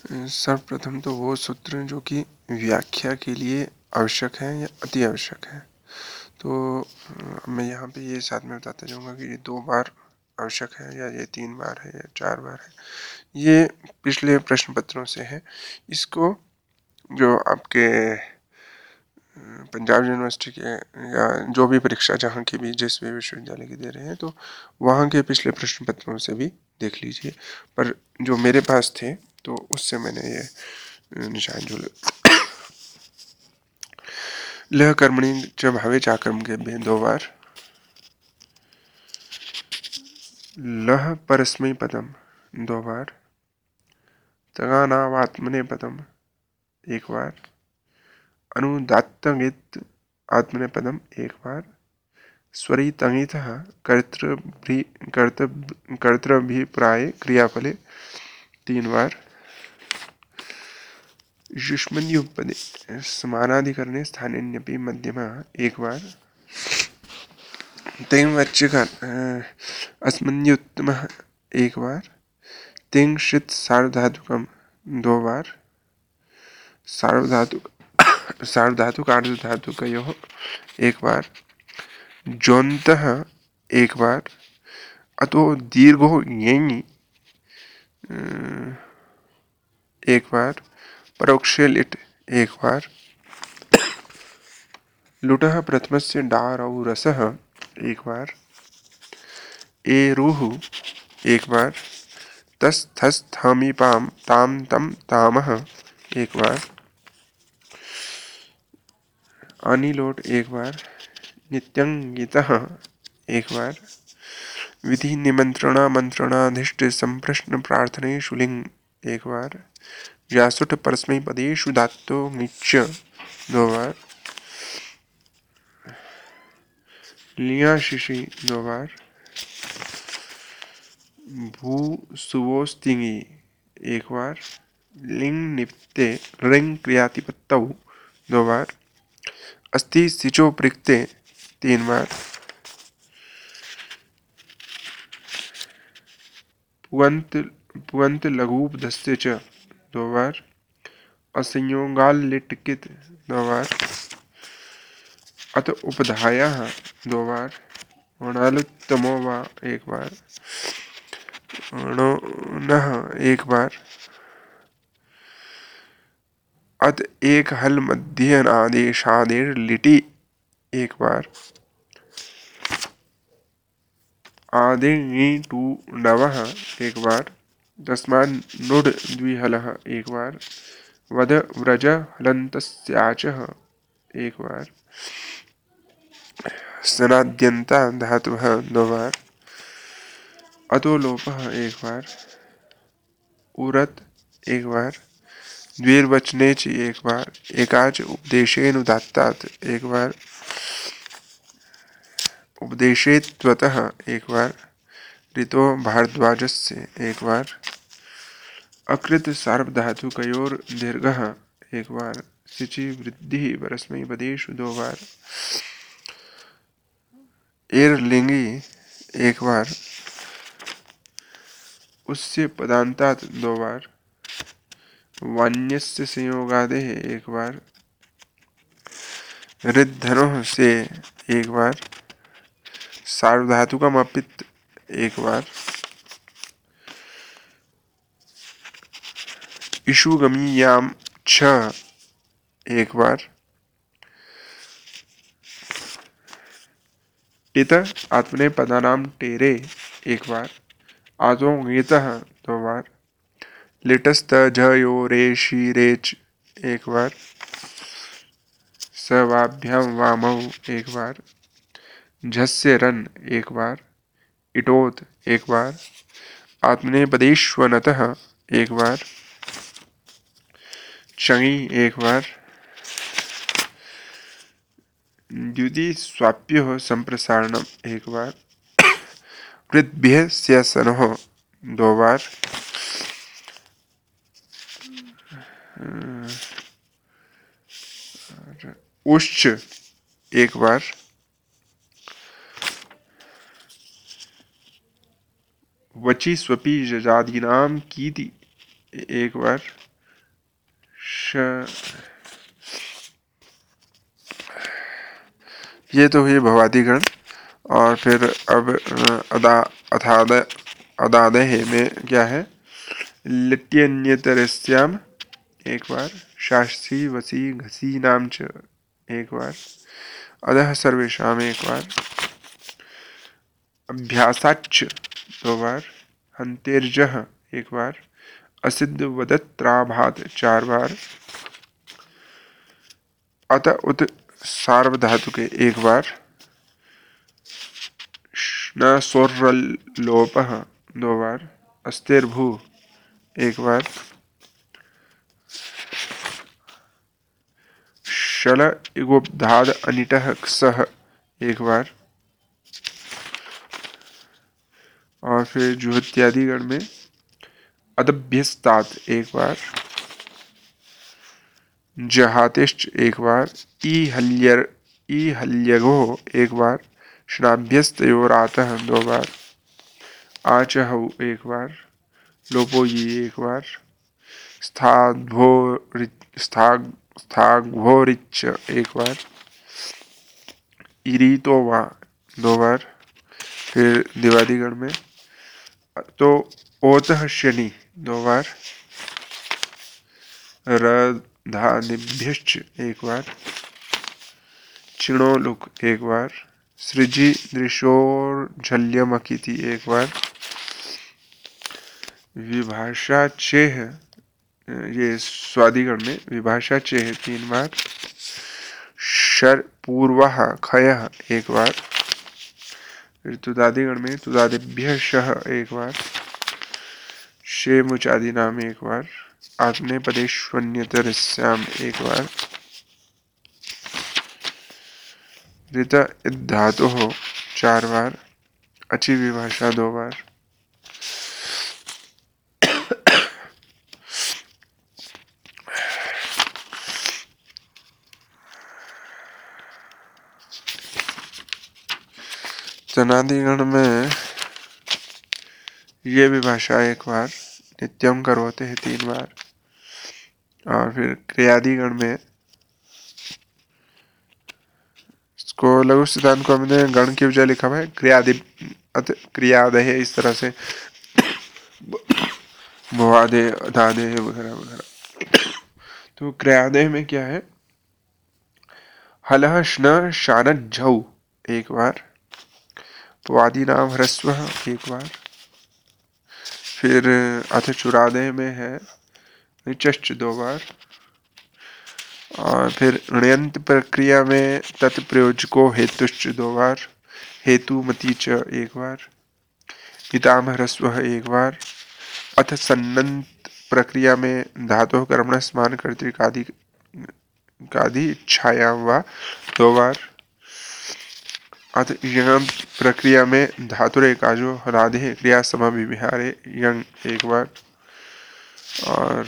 सर्वप्रथम तो वो सूत्र जो कि व्याख्या के लिए आवश्यक है या अति आवश्यक है। तो मैं यहाँ पे ये साथ में बताता जाऊँगा कि ये 2 बार आवश्यक है या ये 3 बार है या 4 बार है। ये पिछले प्रश्न पत्रों से है। इसको जो आपके पंजाब यूनिवर्सिटी के या जो भी परीक्षा जहाँ की भी जिस भी विश्वविद्यालय की दे रहे हैं तो वहाँ के पिछले प्रश्न पत्रों से भी देख लीजिए। पर जो मेरे पास थे तो उससे मैंने ये निशान जो लह कर्मणि च भावे चाकर्म के 2 बार, लह परस्मै पदम 2 बार, तगानावात्मने पदम 1 बार, अनुदात्तङित् आत्मनेपदम 1 बार, स्वरितङितः कर्तृभिप्राये क्रियाफले 3 बार, युष्मन्युपपदे समानाधिकरणे स्थानेऽन्यपि मध्यमः 1 बार, तेङ्वच्चिक अस्मन्युत्तमः 1 बार, तेङ्क्षित् सार्वधातुकम 2 बार, सार्वधातुक आर्धधातुकयोः 1 बार, जोन्तः 1 बार, अतो दीर्घो यङि 1 बार, परोक्षे लिट् 1 बार, लुटः प्रथमस्य डारौ रसः 1 बार, एरुः 1 बार, तस् थस् थामि पाम ताम तम तामः 1 बार, अनिलोट 1 बार, नित्यंगितः 1 बार, विधि निमंत्रणामंत्रणाधिष्ठ संप्रश्न प्रार्थनेषु लिङ् 1 बार, व्यासुट परस्मैपदेषु धात्तो ङिच्च 2 बार, लियाशिषि 2 बार, भू सुवोस्तिङि 1 बार, लिङ् निप्ते रिङ् क्रियातिपत्तौ 2 बार, अस्ति सिचो प्रिक्ते 3 बार, पुअंत लघूपधस्य च 2 बार, असंयोगाल लिट्कित 2 बार, अत उपधायः 2 बार, णलुत्तमो वा 1 बार, णोनः 1 बार, अत एक हल मध्य आदेशादेर लिटि 1 बार, आदिङि टू नवः 1 बार, तस्मान् नुड् द्विहलः 1 बार, वद व्रज हलन्तस्याचः 1 बार, सनाद्यन्ता धातुः 2 बार, अतो लोपः 1 बार, उरत 1 बार, द्विर्वचनेच 1 बार, एकाच उपदेशेनुदात्तात् 1 बार, उपदेशेत्वतः 1 बार, ऋतो भारद्वाजस्य 1 बार, अकृत सार्वधातुकयोर दीर्घः 1 बार, सिचि वृद्धि परस्मैपदेषु 2 बार, एर लिंगी 1 बार, उससे पदांतात 2 बार, वान्यस्य संयोगादेः 1 बार, ऋद्धनोः से 1 बार, सार्वधातुकम अपित् 1 बार, इषुगमीयाम छ 1 बार, टित आत्मने पदानाम टेरे 1 बार, आदो ङितः 2 बार, लिटस्त झयो रेशि रेच 1 बार, सवाभ्याम वामौ 1 बार, झस्य रन 1 बार, इटोत 1 बार, आत्मनेपदेष्वनतः 1 बार, चङि 1 बार, द्युति स्वाप्योः संप्रसारणम 1 बार, कृद्भ्यः स्यसनोः 2 बार, उश्च 1 बार, वचि स्वपि जजादीनाम कीति 1 बार, ये तो हुई भवादिगण। और फिर अब अदादे में क्या है? लिट्यन्यतरस्याम एक बार, शास्त्री वसी घसी नाम च एक बार, अधः सर्वेशाम एक बार, अभ्यासाच्च दो बार, हंतेर्जह एक बार, असिद्ध वदत्राभात चार बार, अत उत सार्वधातुके एक बार, न सोर्लोपः दो बार, अस्तेर्भू एक बार, शल इगोपधाद अनिटः क्षः एक बार, और फिर जुहत्यादि गण में अदभ्यस्तात एक बार, जहातिश्च एक बार, ईहल्यगो एक बार, शनाभ्यस्तयोरातः दो बार, आचहौ एक बार, लोपोयी एक बार, स्थाग्भोरिच्च एक बार, इरीतोवा दो बार। फिर दिवादिगण में तो ओतः शनि दो बार, रधानिभ्यश्च एक बार, चिणोलुक एक बार, सृजि दृशोर्झल्यमकिति एक बार, विभाषा चेह ये स्वादिगण में विभाषा चेह तीन बार, शर पूर्वः खयः एक बार, फिर तुदादिगण में तुदादिभ्य शह एक बार, शेमुचादि नाम एक बार, आत्मनेपदेश्वन्यतरस्याम एक बार, ऋत धातु हो चार बार, अचि विभाषा दो बार, तनादिगण में ये विभाषा एक बार, नित्यम करोते हैं तीन बार, और फिर क्रियादिगण में इसको लघु सिद्धांत को हमने गण की वजह लिखा हुआ है क्रियादय इस तरह से भवादे अदादे वगैरह वगैरह। तो क्रियादय में क्या है? हलह श्न शानत झौ एक बार, वादी नाम ह्रस्व एक बार, फिर अथ चुरादय में है निचश्च दो बार, और फिर ण्यंत प्रक्रिया में तत्प्रयोजको हेतुश्च दो बार, हेतु मति च एक बार, पितामह ह्रस्व एक बार, अथ सन्नंत प्रक्रिया में धातु कर्मण समान कर्तृकादि इच्छायां वा दो बार, अथ यंग प्रक्रिया में धातुरेकाजो हलादे क्रिया समाविहारे यंग एक बार, और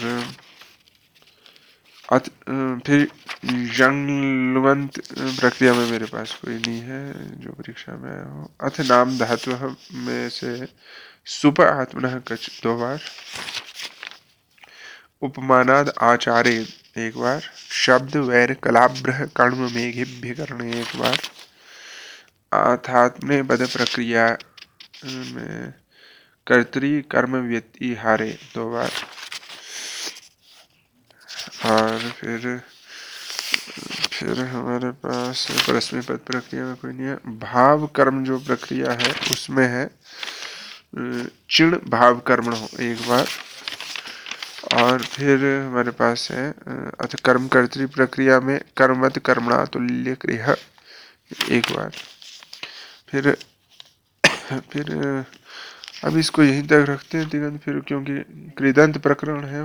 फिर यंग प्रक्रिया में मेरे पास कोई नहीं है जो परीक्षा में आया हो। अथ नाम धातु में से सुप आत्मनः कच दो बार, उपमानाद आचार्य एक बार, शब्द वैर कलाभ्रह कर्म मेघिभ्य कर्ण एक बार, अथात्मने पद प्रक्रिया में कर्तरी कर्म व्यतिहारे दो बार, और फिर हमारे पास परस्मै पद प्रक्रिया में कोई नहीं है। भाव कर्म जो प्रक्रिया है उसमें है चिण भाव कर्म हो एक बार, और फिर हमारे पास है अथ कर्म कर्तृ प्रक्रिया में कर्मवत कर्मणा तुल्य क्रिय एक बार। फिर अब इसको यहीं तक रखते हैं तिगंत, फिर क्योंकि कृदंत प्रकरण है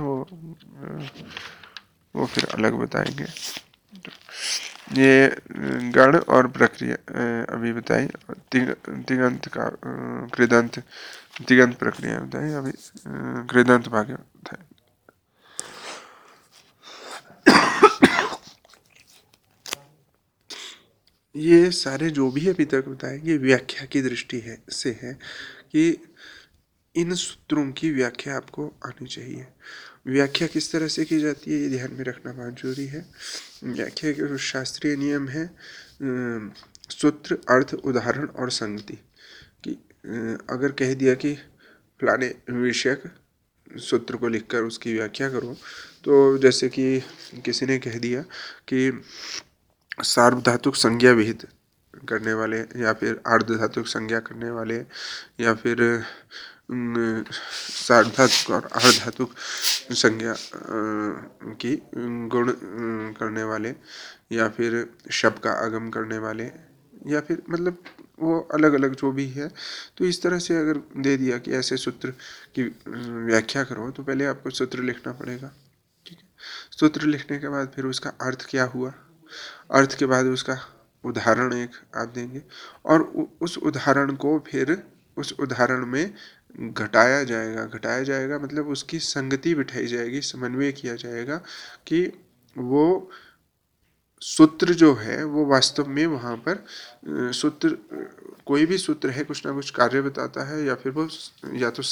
वो फिर अलग बताएंगे। ये गण और प्रक्रिया अभी बताई, तिगंत का कृदंत तिगंत प्रक्रिया बताई, अभी कृदंत भाग्य बताए। ये सारे जो भी अभी तक बताएंगे व्याख्या की दृष्टि से है कि इन सूत्रों की व्याख्या आपको आनी चाहिए। व्याख्या किस तरह से की जाती है ये ध्यान में रखना बहुत जरूरी है। व्याख्या के जो शास्त्रीय नियम है, सूत्र, अर्थ, उदाहरण और संगति कि अगर कह दिया कि फलाने विषयक सूत्र को लिखकर उसकी व्याख्या करो, तो जैसे कि किसी ने कह दिया कि सार्वधातुक संज्ञा विहित करने वाले या फिर आर्धधातुक संज्ञा करने वाले या फिर सार्वधातुक और आर्धधातुक संज्ञा की गुण करने वाले या फिर शब्द का आगम करने वाले या फिर मतलब वो अलग अलग जो भी है, तो इस तरह से अगर दे दिया कि ऐसे सूत्र की व्याख्या करो, तो पहले आपको सूत्र लिखना पड़ेगा। ठीक है, सूत्र लिखने के बाद फिर उसका अर्थ क्या हुआ, अर्थ के बाद उसका उदाहरण एक आप देंगे और उस उदाहरण को फिर उस उदाहरण में घटाया जाएगा मतलब उसकी संगति बिठाई जाएगी, समन्वय किया जाएगा कि वो सूत्र जो है वो वास्तव में वहाँ पर सूत्र, कोई भी सूत्र है कुछ ना कुछ कार्य बताता है या फिर वो या तो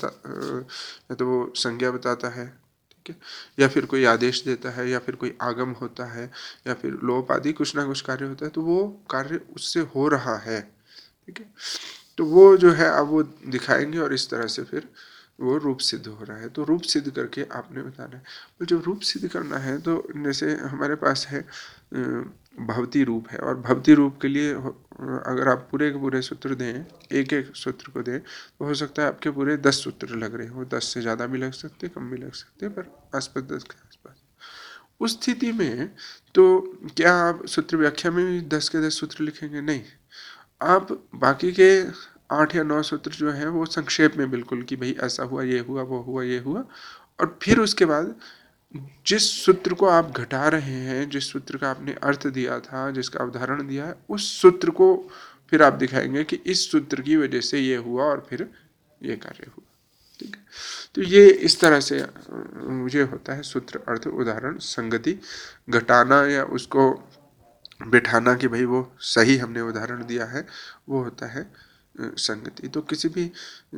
संज्ञा बताता है, ठीक है, या फिर कोई आदेश देता है या फिर कोई आगम होता है या फिर लोप आदि कुछ ना कुछ कार्य होता है, तो वो कार्य उससे हो रहा है। ठीक है, तो वो जो है अब वो दिखाएंगे और इस तरह से फिर वो रूप सिद्ध हो रहा है। तो रूप सिद्ध करके आपने बताना है। तो जब रूप सिद्ध करना है तो जैसे हमारे पास है भवती रूप है, और भवती रूप के लिए अगर आप पूरे के पूरे सूत्र दें, एक एक सूत्र को दें, तो हो सकता है आपके पूरे 10 सूत्र लग रहे हो, 10 से ज़्यादा भी लग सकते, कम भी लग सकते, पर आसपास 10 के आसपास। उस स्थिति में तो क्या आप सूत्र व्याख्या में भी 10 के 10 सूत्र लिखेंगे? नहीं, आप बाकी के 8 या 9 सूत्र जो हैं वो संक्षेप में बिल्कुल कि भाई ऐसा हुआ, ये हुआ, वो हुआ, ये हुआ, और फिर उसके बाद जिस सूत्र को आप घटा रहे हैं, जिस सूत्र का आपने अर्थ दिया था, जिसका उदाहरण दिया है, उस सूत्र को फिर आप दिखाएंगे कि इस सूत्र की वजह से ये हुआ और फिर ये कार्य हुआ। ठीक है, तो ये इस तरह से मुझे होता है सूत्र, अर्थ, उदाहरण, संगति, घटाना या उसको बिठाना कि भाई वो सही हमने उदाहरण दिया है, वो होता है संगति। तो किसी भी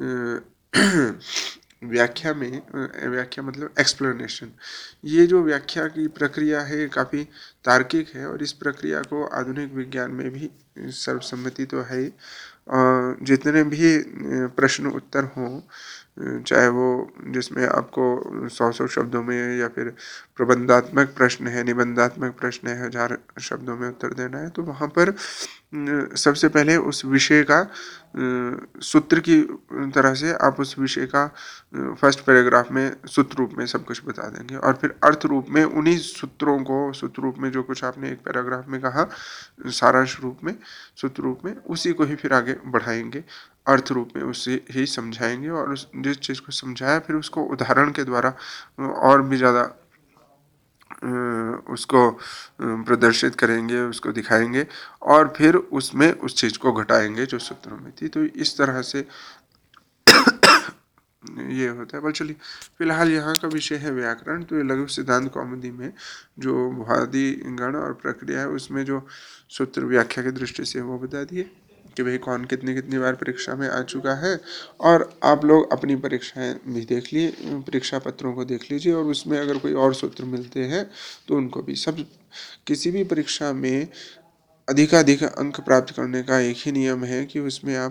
व्याख्या में, व्याख्या मतलब एक्सप्लेनेशन, ये जो व्याख्या की प्रक्रिया है काफ़ी तार्किक है और इस प्रक्रिया को आधुनिक विज्ञान में भी सर्वसम्मति तो है ही। जितने भी प्रश्न उत्तर हों, चाहे वो जिसमें आपको 100 शब्दों में या फिर प्रबंधात्मक प्रश्न है, निबंधात्मक प्रश्न है, 1000 शब्दों में उत्तर देना है, तो वहाँ पर सबसे पहले उस विषय का सूत्र की तरह से आप उस विषय का फर्स्ट पैराग्राफ में सूत्र रूप में सब कुछ बता देंगे और फिर अर्थ रूप में उन्हीं सूत्रों को, सूत्र रूप में जो कुछ आपने एक पैराग्राफ में कहा सारांश रूप में, सूत्र रूप में, उसी को ही फिर आगे बढ़ाएंगे, अर्थ रूप में उसे ही समझाएंगे और जिस चीज़ को समझाया फिर उसको उदाहरण के द्वारा और भी ज़्यादा उसको प्रदर्शित करेंगे, उसको दिखाएंगे और फिर उसमें उस चीज़ को घटाएंगे जो सूत्रों में थी। तो इस तरह से ये होता है। पर चलिए फिलहाल यहाँ का विषय है व्याकरण, तो ये लघु सिद्धांत कौमुदी में जो भुआदि गण और प्रक्रिया है उसमें जो सूत्र व्याख्या की दृष्टि से वो बता दिए कि भाई कौन कितनी कितनी बार परीक्षा में आ चुका है। और आप लोग अपनी परीक्षाएं भी देख लिए, परीक्षा पत्रों को देख लीजिए और उसमें अगर कोई और सूत्र मिलते हैं तो उनको भी, सब किसी भी परीक्षा में अधिकाधिक अंक प्राप्त करने का एक ही नियम है कि उसमें आप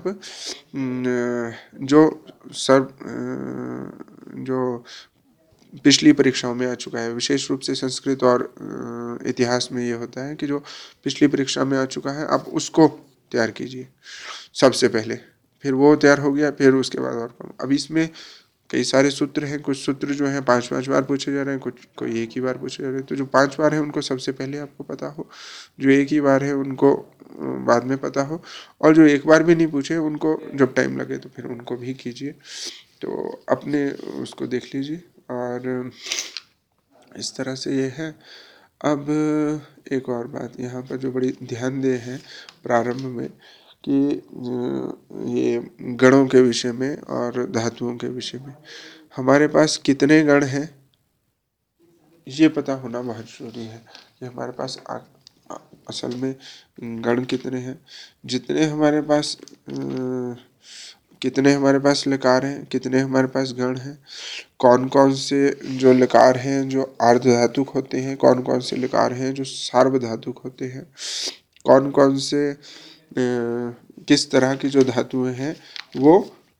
जो सर्व जो पिछली परीक्षाओं में आ चुका है, विशेष रूप से संस्कृत और इतिहास में ये होता है कि जो पिछली परीक्षा में आ चुका है आप उसको तैयार कीजिए सबसे पहले, फिर वो तैयार हो गया फिर उसके बाद और कम। अब इसमें कई सारे सूत्र हैं, कुछ सूत्र जो हैं 5-5 बार पूछे जा रहे हैं, कुछ कोई एक ही बार पूछे जा रहे हैं, तो जो 5 बार है उनको सबसे पहले आपको पता हो, जो एक ही बार है उनको बाद में पता हो, और जो एक बार भी नहीं पूछे उनको जब टाइम लगे तो फिर उनको भी कीजिए। तो अपने उसको देख लीजिए और इस तरह से ये है। अब एक और बात यहाँ पर जो बड़ी ध्यान दे है प्रारंभ में कि ये गणों के विषय में और धातुओं के विषय में हमारे पास कितने गण हैं ये पता होना बहुत जरूरी है कि हमारे पास असल में गण कितने हैं। जितने हमारे पास कितने हमारे पास लकार हैं, कितने हमारे पास गण हैं, कौन कौन से जो लकार हैं जो आर्धधातुक होते हैं, कौन कौन से लकार हैं जो सार्वधातुक होते हैं, कौन कौन से किस तरह की जो धातुएं हैं वो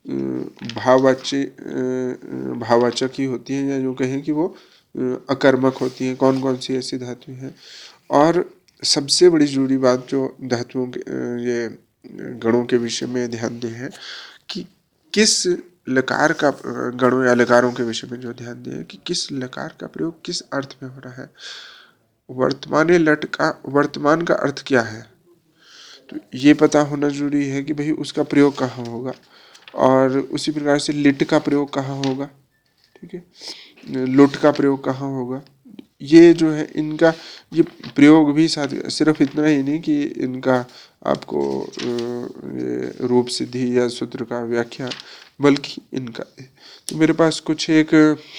भाववाचक ही होती हैं, या जो कहें कि वो अकर्मक होती हैं, कौन कौन सी ऐसी धातुएं हैं। और सबसे बड़ी जरूरी बात जो धातुओं के ये गणों के विषय में ध्यान दें है कि किस लकार का, गणों या लकारों के विषय में जो ध्यान दें कि किस लकार का प्रयोग किस अर्थ में हो रहा है। वर्तमाने लट का वर्तमान का अर्थ क्या है, तो ये पता होना जरूरी है कि भाई उसका प्रयोग कहाँ होगा, और उसी प्रकार से लिट का प्रयोग कहाँ होगा, ठीक है, लुट का प्रयोग कहाँ होगा। ये जो है इनका ये प्रयोग भी साथ सिर्फ इतना ही नहीं कि इनका आपको ये रूप सिद्धि या सूत्र का व्याख्या, बल्कि इनका तो मेरे पास कुछ एक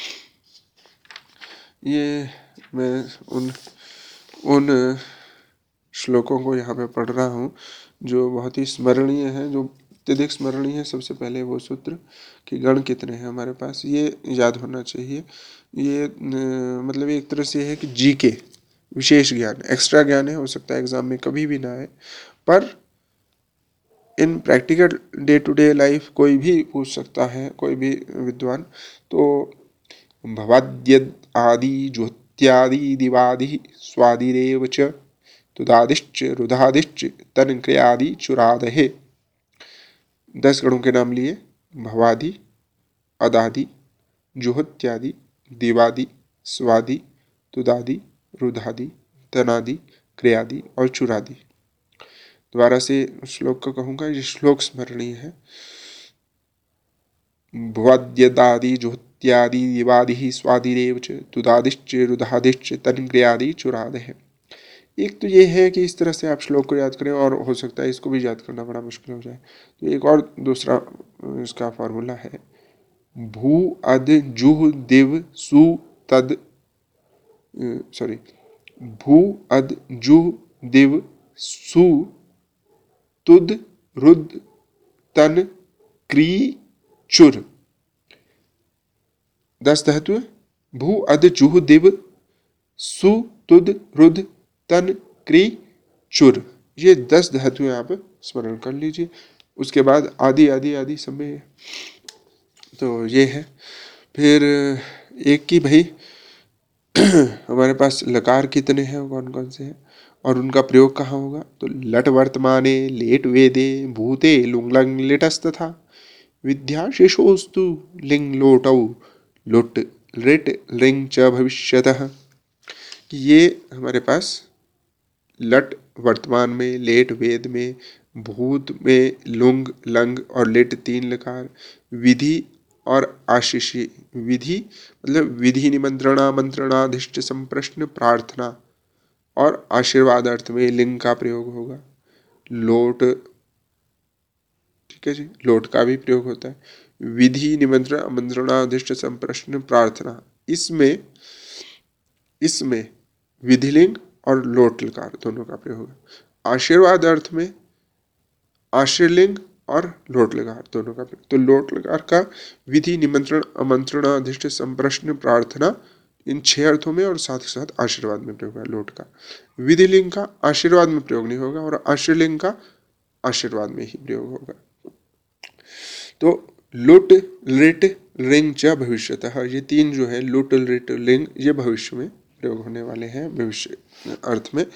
ये मैं उन श्लोकों को यहाँ पे पढ़ रहा हूँ जो बहुत ही स्मरणीय है, जो अत्यधिक स्मरणीय है। सबसे पहले वो सूत्र कि गण कितने हैं हमारे पास, ये याद होना चाहिए। ये मतलब एक तरह से है कि जीके विशेष ज्ञान, एक्स्ट्रा ज्ञान है, हो सकता है एग्जाम में कभी भी ना आए, पर in practical day to day life कोई भी पूछ सकता है, कोई भी विद्वान। तो भवाद्यद आदि ज्योत्यादि दिवादि स्वादिरेव च तुदादिश्च रुधादिश्च तनक्रियादि चुरादहे। 10 गणों के नाम लिए, भवादि, अदादि, जुहोत्यादि, दिवादि, स्वादि, तुदादि, रुधादि, तनादि, क्रियादि और चुरादि। दोबारा से श्लोक को कहूँगा, ये श्लोक स्मरणीय है। भवाद्यदादि जुहोत्यादि दिवादि स्वादिरेव च तुदादिश्च रुधादिश्च तनक्रियादि चुरादहे। एक तो ये है कि इस तरह से आप श्लोक को याद करें, और हो सकता है इसको भी याद करना बड़ा मुश्किल हो जाए। तो एक और दूसरा इसका फॉर्मूला है, भू अद जुह दिव सु तद सॉरी भू अद जुह दिव सु तुद रुद तन क्री चुर। 10 धातु है, भू अद जुह दिव सु तुद रुद तन क्री चुर, ये 10 धातुएं आप स्मरण कर लीजिए। उसके बाद आदि आदि आदि सब में, तो ये है। फिर एक की भाई हमारे पास लकार कितने हैं, कौन कौन से हैं, और उनका प्रयोग कहाँ होगा। तो लट वर्तमाने लेट वेदे भूते लुंग लंग लेटस्तथा विद्या शेषोस्तु लिंग लोटौ लुट लिट लिंग च भविष्यतः। ये हमारे पास लट वर्तमान में, लेट वेद में, भूत में लुंग लंग और लिट 3 लकार, विधि और आशीषी। विधि मतलब विधि निमंत्रणाधिष्ट संप्रश्न प्रार्थना, और आशीर्वाद अर्थ में लिंग का प्रयोग होगा। लोट, ठीक है जी, लोट का भी प्रयोग होता है। विधि निमंत्रण आमंत्रणाधिष्ट संप्रश्न प्रार्थना, इसमें विधिलिंग और लोट लकार दोनों का प्रयोग होगा। आशीर्वाद अर्थ में आशीर्लिंग और लोट लकार दोनों का प्रयोग। तो लोट लकार का विधि निमंत्रण आमंत्रणाधिष्ट संप्रश्न प्रार्थना, इन 6 अर्थों में और साथ ही साथ आशीर्वाद में प्रयोग है लोट का। विधिलिंग का आशीर्वाद में प्रयोग नहीं होगा, और आशीर्लिंग का आशीर्वाद में ही प्रयोग होगा। तो लुट लिट लिंग च भविष्यतः, ये 3 जो है लुट लिट लिंग, ये भविष्य में प्रयोग होने वाले हैं, भविष्य अर्थ में।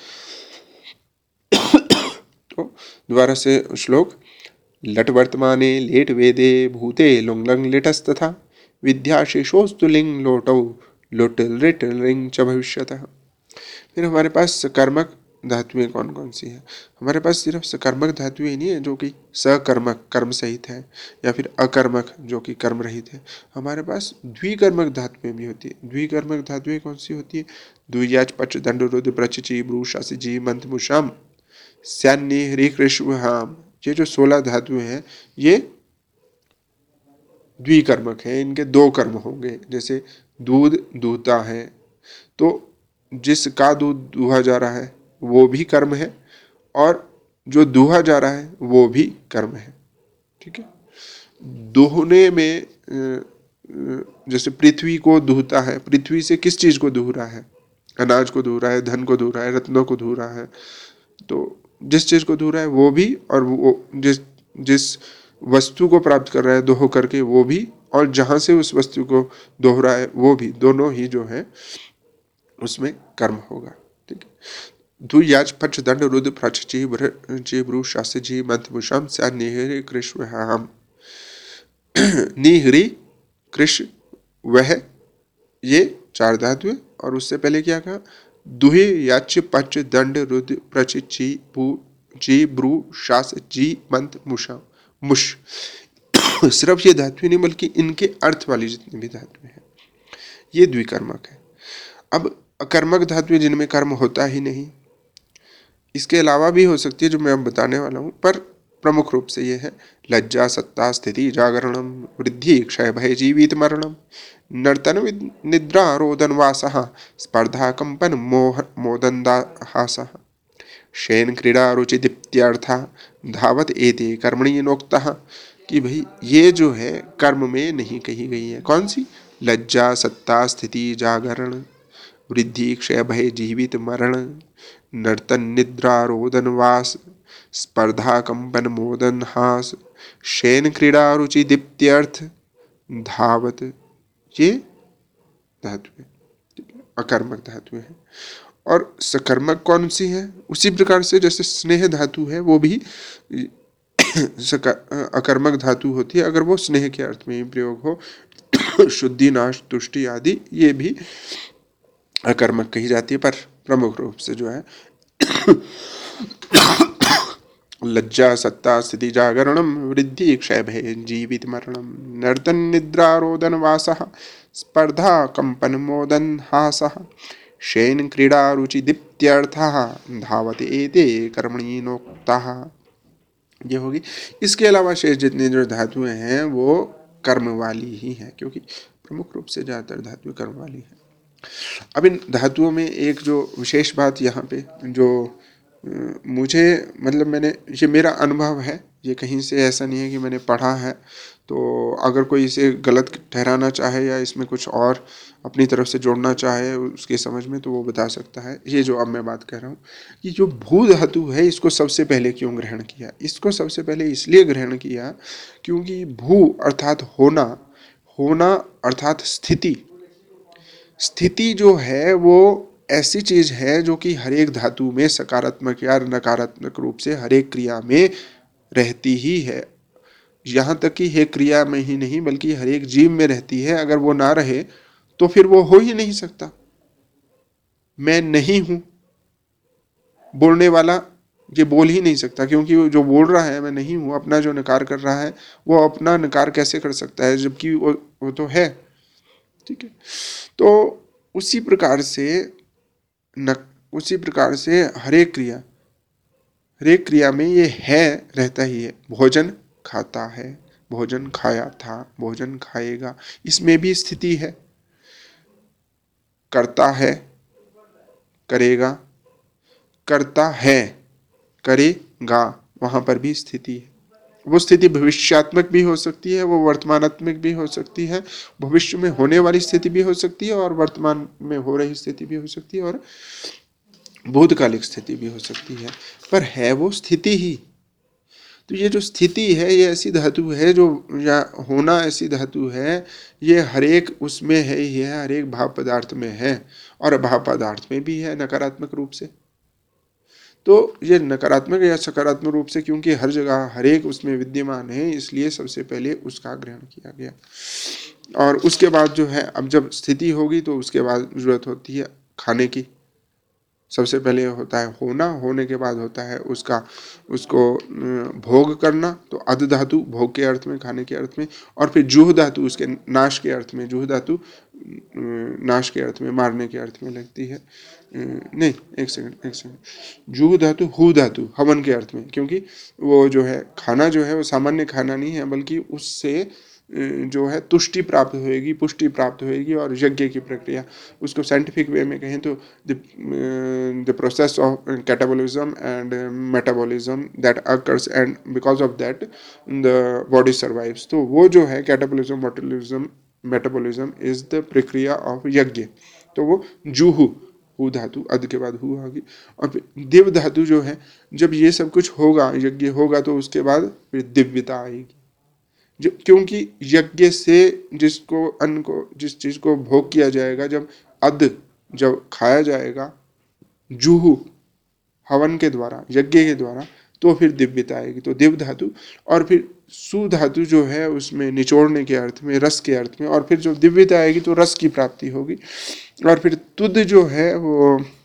तो दोबारा से श्लोक, लट वर्तमाने लेट वेदे भूते लुंग लंग लिटस्तथा विद्या शेषोस्तु लिंग लोटौ लुट लिट लिंग च भविष्यतः। फिर हमारे पास सकर्मक धातुएं कौन कौन सी हैं। हमारे पास सिर्फ सकर्मक धातुएं ही नहीं है जो कि सकर्मक कर्म सहित है, या फिर अकर्मक जो कि कर्म रहित है। हमारे पास द्विकर्मक धातुएं भी होती है। द्विकर्मक धातुएं कौन सी होती है, द्वियाच पच दंड रुद्र प्रचि ब्रू शासी जी मंथ मुषाम सैन्य हरि कृष्ण हाम। ये जो 16 धातुएं हैं ये द्विकर्मक है, इनके 2 कर्म होंगे। जैसे दूध दूहता है, तो जिसका दूध दूहा जा रहा है वो भी कर्म है, और जो दूहा जा रहा है वो भी कर्म है, ठीक है। दोहने में जैसे पृथ्वी को दुहता है, पृथ्वी से किस चीज को दुह रहा है? अनाज को दुह रहा है, धन को दुह रहा है, रत्नों को दुह रहा है। तो जिस चीज को दुह रहा है वो भी, और वो जिस जिस वस्तु को प्राप्त कर रहा है दोह करके वो भी, और जहां से उस वस्तु को दोह रहा है वो भी, दोनों ही जो है उसमें कर्म होगा। ठीक है। धु याच पच दंड रुद्र प्रच जी ब्रू शास्त्र जी मंत्रभूषम सा निहरे कृष्ण हम निहरी कृष्ण वह, ये चार धातु है। और उससे पहले क्या कहा? दुहे याच पच दंड रुद्र प्रच जी ब्रू शास जी मंत मुषा मुश सिर्फ ये धातु नहीं बल्कि इनके अर्थ वाली जितनी भी धातु हैं ये द्विकर्मक है। अब अकर्मक धातु जिनमें कर्म होता ही नहीं, इसके अलावा भी हो सकती है जो मैं अब बताने वाला हूं, पर प्रमुख रूप से ये है लज्जा सत्ता स्थिति जागरणम वृद्धि क्षय भय जीवित मरणम नर्तन निद्रा रोदन वासः स्पर्धा कंपन मोह मोदंदाहासः शयन क्रीड़ा रुचि दीप्त्यर्था धावत एते कर्मणि नोक्तः। कि भाई ये जो है कर्म में नहीं कही गई है। कौन सी? लज्जा सत्ता स्थिति जागरण वृद्धि क्षय भय जीवित मरण नर्तन निद्रा रोदन वास स्पर्धा कंपन मोदन हास शयन क्रीड़ा रुचि दीप्त्यर्थ धावत, ये धातु है। अकर्मक धातु है। और सकर्मक कौन सी है? उसी प्रकार से जैसे स्नेह धातु है वो भी अकर्मक धातु होती है अगर वो स्नेह के अर्थ में ही प्रयोग हो। शुद्धि नाश तुष्टि आदि ये भी अकर्मक कही जाती है, पर प्रमुख रूप से जो है लज्जा सत्ता स्थिति जागरणम वृद्धि क्षय भय जीवित मरणम नर्तन निद्रा रोदन वासः स्पर्धा कंपन मोदन हासः शयन क्रीड़ा रुचि दीप्त्यर्थः धावत एते कर्मणि नोक्तः। ये होगी। इसके अलावा शेष जितनी जो धातुएं हैं वो कर्म वाली ही हैं, क्योंकि प्रमुख रूप से ज्यादातर धातुएं कर्म वाली हैं। अब इन धातुओं में एक जो विशेष बात यहाँ पे जो मुझे मतलब मैंने, ये मेरा अनुभव है, ये कहीं से ऐसा नहीं है कि मैंने पढ़ा है, तो अगर कोई इसे गलत ठहराना चाहे या इसमें कुछ और अपनी तरफ से जोड़ना चाहे उसके समझ में तो वो बता सकता है। ये जो अब मैं बात कह रहा हूँ कि जो भू धातु है इसको सबसे पहले क्यों ग्रहण किया? इसको सबसे पहले इसलिए ग्रहण किया क्योंकि भू अर्थात होना, होना अर्थात स्थिति, स्थिति जो है वो ऐसी चीज है जो कि हर एक धातु में सकारात्मक या नकारात्मक रूप से हर एक क्रिया में रहती ही है। यहाँ तक कि है क्रिया में ही नहीं बल्कि हर एक जीव में रहती है। अगर वो ना रहे तो फिर वो हो ही नहीं सकता। मैं नहीं हूं बोलने वाला ये बोल ही नहीं सकता, क्योंकि जो बोल रहा है मैं नहीं हूं, अपना जो नकार कर रहा है वो अपना नकार कैसे कर सकता है जबकि वो तो है। ठीक है। तो उसी प्रकार से हर एक क्रिया में ये है रहता ही है। भोजन खाता है, भोजन खाया था, भोजन खाएगा, इसमें भी स्थिति है। करता है, करेगा, करता है, करेगा, वहां पर भी स्थिति है। वो स्थिति भविष्यात्मक भी हो सकती है, वो वर्तमानात्मक भी हो सकती है, भविष्य में होने वाली स्थिति भी हो सकती है और वर्तमान में हो रही स्थिति भी हो सकती है और भूतकालिक स्थिति भी हो सकती है, पर है वो स्थिति ही। तो ये जो स्थिति है ये ऐसी धातु है जो, या होना ऐसी धातु है, ये हर एक उसमें है ही है, हर एक भाव पदार्थ में है और अभाव पदार्थ में भी है नकारात्मक रूप से। तो ये नकारात्मक या सकारात्मक रूप से क्योंकि हर जगह हर एक उसमें विद्यमान है, इसलिए सबसे पहले उसका ग्रहण किया गया। और उसके बाद जो है, अब जब स्थिति होगी तो उसके बाद जरूरत होती है खाने की। सबसे पहले होता है होना, होने के बाद होता है उसको भोग करना। तो अध धातु भोग के अर्थ में, खाने के अर्थ में, और फिर जुह धातु उसके नाश के अर्थ में, जुह धातु नाश के अर्थ में, मारने के अर्थ में लगती है। नहीं, एक सेकंड, जुह धातु हु धातु हवन के अर्थ में, क्योंकि वो जो है खाना जो है वो सामान्य खाना नहीं है बल्कि उससे जो है तुष्टि प्राप्त होएगी, पुष्टि प्राप्त होएगी। और यज्ञ की प्रक्रिया, उसको साइंटिफिक वे में कहें तो the process of catabolism and metabolism that occurs, and because of that the body survives. तो वो जो है कैटाबोलिज्म मेटाबॉलिज्म इज द प्रक्रिया ऑफ यज्ञ। तो वो जूहू, हु धातु, अद के बाद हु होगी। और फिर दिव धातु जो है, जब ये सब कुछ होगा, यज्ञ होगा, तो उसके बाद फिर दिव्यता आएगी। जो क्योंकि यज्ञ से जिसको अन्न को, जिस चीज को भोग किया जाएगा, जब अद जब खाया जाएगा जूहू हवन के द्वारा, यज्ञ के द्वारा, तो फिर दिव्यता आएगी। तो दिव धातु, और फिर सु धातु जो है उसमें निचोड़ने के अर्थ में, रस के अर्थ में, और फिर जो दिव्यता आएगी तो रस की प्राप्ति होगी। और फिर तुद जो है वो